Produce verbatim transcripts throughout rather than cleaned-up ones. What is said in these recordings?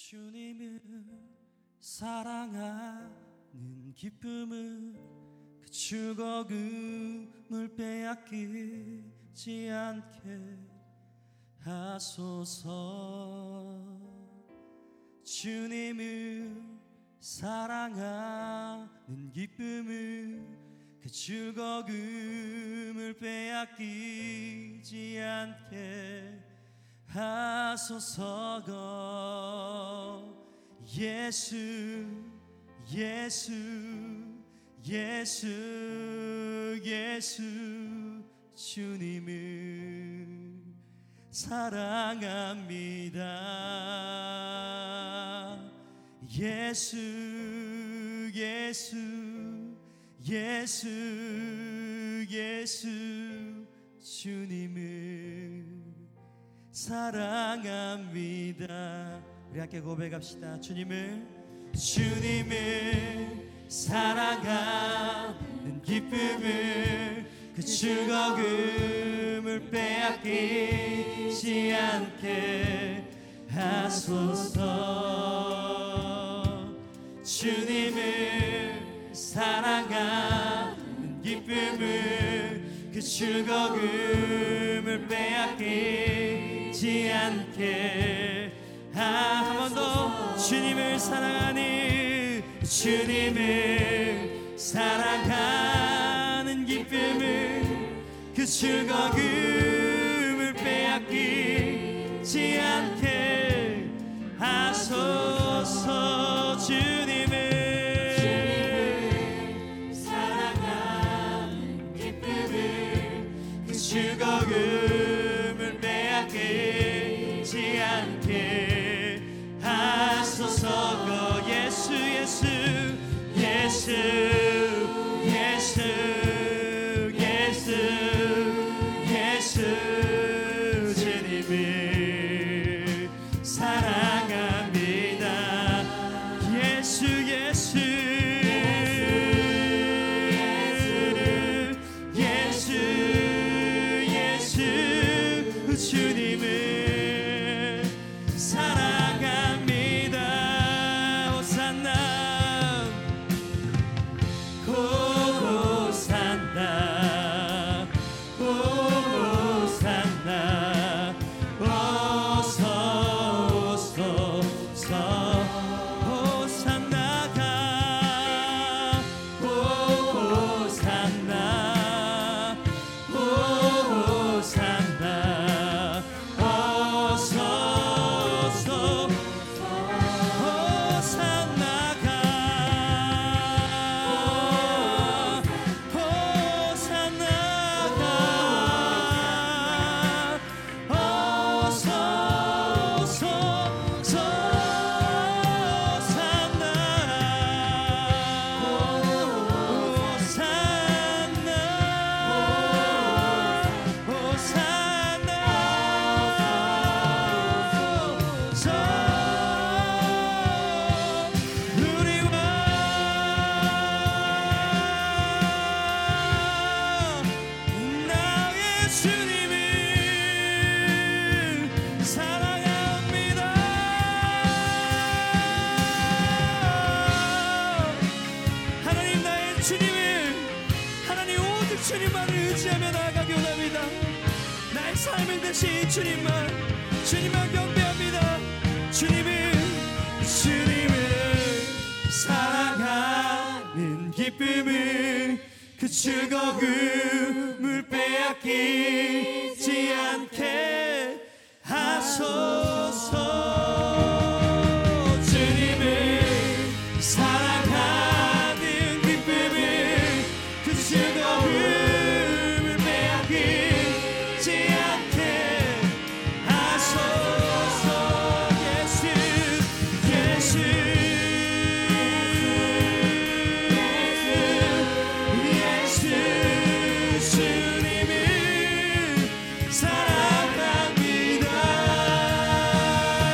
주님을 사랑하는 기쁨을 그 즐거움을 빼앗기지 않게 하소서. 주님을 사랑하는 기쁨을 그 즐거움을 빼앗기지 않게 하소서. 예수 예수 예수 예수 주님을 사랑합니다. 예수 예수 예수 예수 주님을 사랑합니다. 우리 함께 고백합시다. 주님을 주님을 사랑하는 기쁨을 그 즐거움을 빼앗기지 않게 하소서. 주님을 사랑하는 기쁨을 그 즐거움을 빼앗기지 않게 한 번 더. 주님을 사랑하는 주님을 사랑하는 기쁨을 그 즐거움을 빼앗기지 않게 하소서. 주님을, 주님을 사랑하는 기쁨을 그 즐거움을 빼앗기지 않게 하소서. 예수 예수 예수 예수 예수 예수 주님을 사랑합니다. 예수 예수 예수 예수 주님을 사랑합니다. 호산나 호산나 호산나 어서 어서 어서 호산나가 호산나 호산나 어서 어서 호산나가 호산나가 어서 어서 호산나 호산나 호산나 우리와 나의 주님을 사랑합니다. 하나님 나의 주님을, 하나님 오직 주님만을 의지하며 나아가기 원합니다. 나의 삶을 대신 주님만, 주님만 경배합니다. 주님을, 주님을 사랑하는 기쁨을 그 즐거움을 빼앗기지 않게 하소서. 주님을 사랑하는 기쁨을 그 즐거움을 빼앗기지 않게 하소서. 예수 예수 예수 주님을 사랑합니다.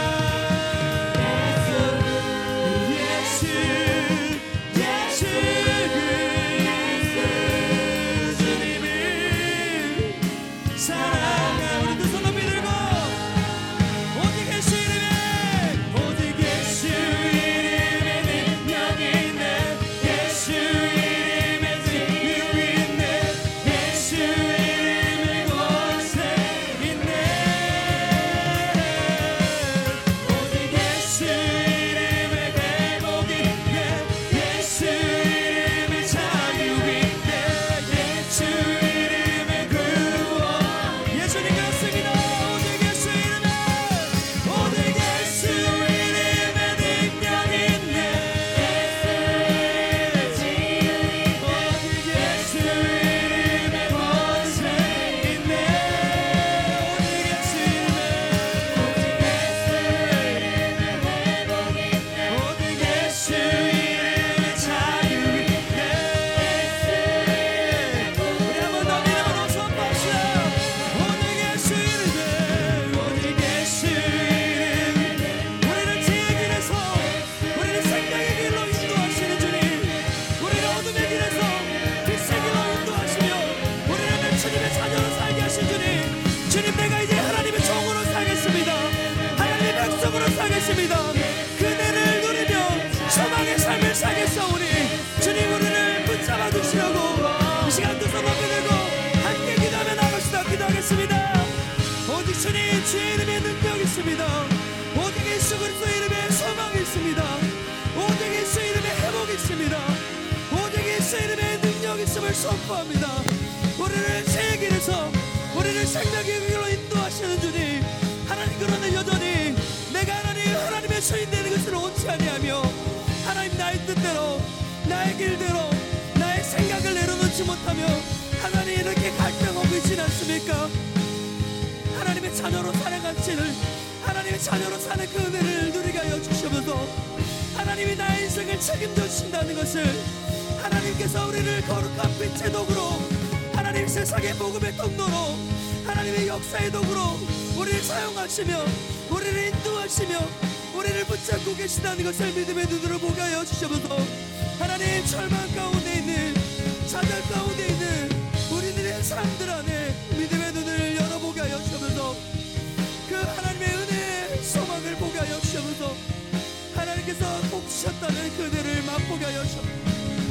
것입니다. 그네를 누리며 소망의 삶을 살겠사오니 주님 우리를 붙잡아 주시려고 이 시간 두 손 높이 들고 함께 기도하며 나갑시다. 기도하겠습니다. 오직 주님 주의 이름에 능력이 있습니다. 오직 예수 그리스도 이름에 소망이 있습니다. 오직 예수 이름에 회복이 있습니다. 오직 예수 이름에 능력이 있음을 선포합니다. 우리를 새 길에서 우리를 생명의 길로 인도하시는 주님, 하나님 그러나 여전히 내가 하나님 하나님의 소인되는 것을 원치 아니하며 하나님 나의 뜻대로 나의 길대로 나의 생각을 내려놓지 못하며 하나님 이렇게 갈등하고 있진 않습니까? 하나님의 자녀로 살아가시는 하나님의 자녀로 사는 그 은혜를 누리게 하여 주시면서 하나님이 나의 인생을 책임져 주신다는 것을, 하나님께서 우리를 거룩한 빛의 도구로 하나님 세상의 복음의 통로로 하나님의 역사의 도구로 우리를 사용하시며 우리를 인도하시며 우리를 붙잡고 계시다는 것을 믿음의 눈으로 보게 하여 주시면서 하나님 절망 가운데 있는 좌절 가운데 있는 우리들의 사람들 안에 믿음의 눈을 열어보게 하여 주시면서 그 하나님의 은혜의 소망을 보게 하여 주시면서 하나님께서 복 주셨다는 그들을 맛보게 하여 주시면서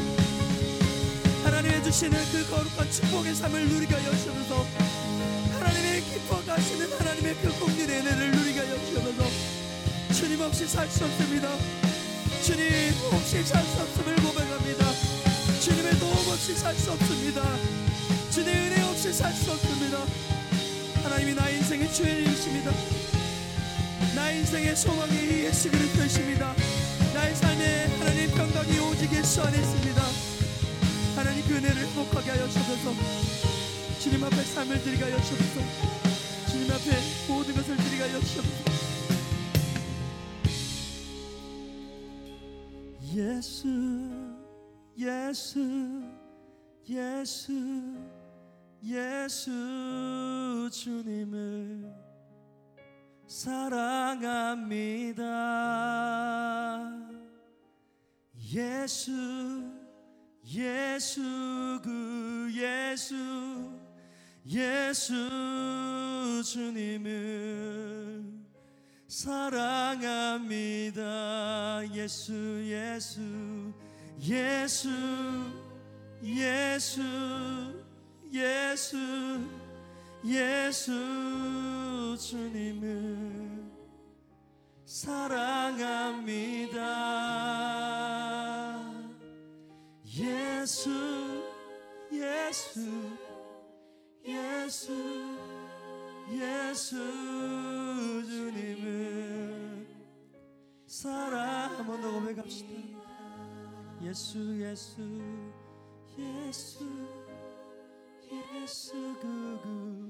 하나님의 주시는 그 거룩한 축복의 삶을 누리게 하여 주시면서 하나님의 기뻐 가시는 하나님의 그 공륜의 은혜를 누리게 하여 주시면서 주님 없이 살 수 없습니다. 주님 없이 살 수 없음을 고백합니다. 주님의 도움 없이 살 수 없습니다. 주님의 은혜 없이 살 수 없습니다. 하나님이 나의 인생의 주인이십니다. 나의 인생의 소망이 예수 그리스도이십니다. 나의 삶의 하나님 평강이 오직 예수 안에 있습니다. 하나님 그 은혜를 행복하게 하여 주셔서 주님 앞에 삶을 드리게 하여 주셔서 주님 앞에 모든 것을 드리게 하여 주셔서 예수 예수 예수 예수 주님을 사랑합니다. 예수 예수 그 예수 예수 주님을 사랑합니다. 예수 예수 예수 예수 예수 예수 주님을 사랑합니다. 예수 예수 예수 예수 주님을 사랑 한 번 더 고백합시다. 예수 예수 예수 예수 그그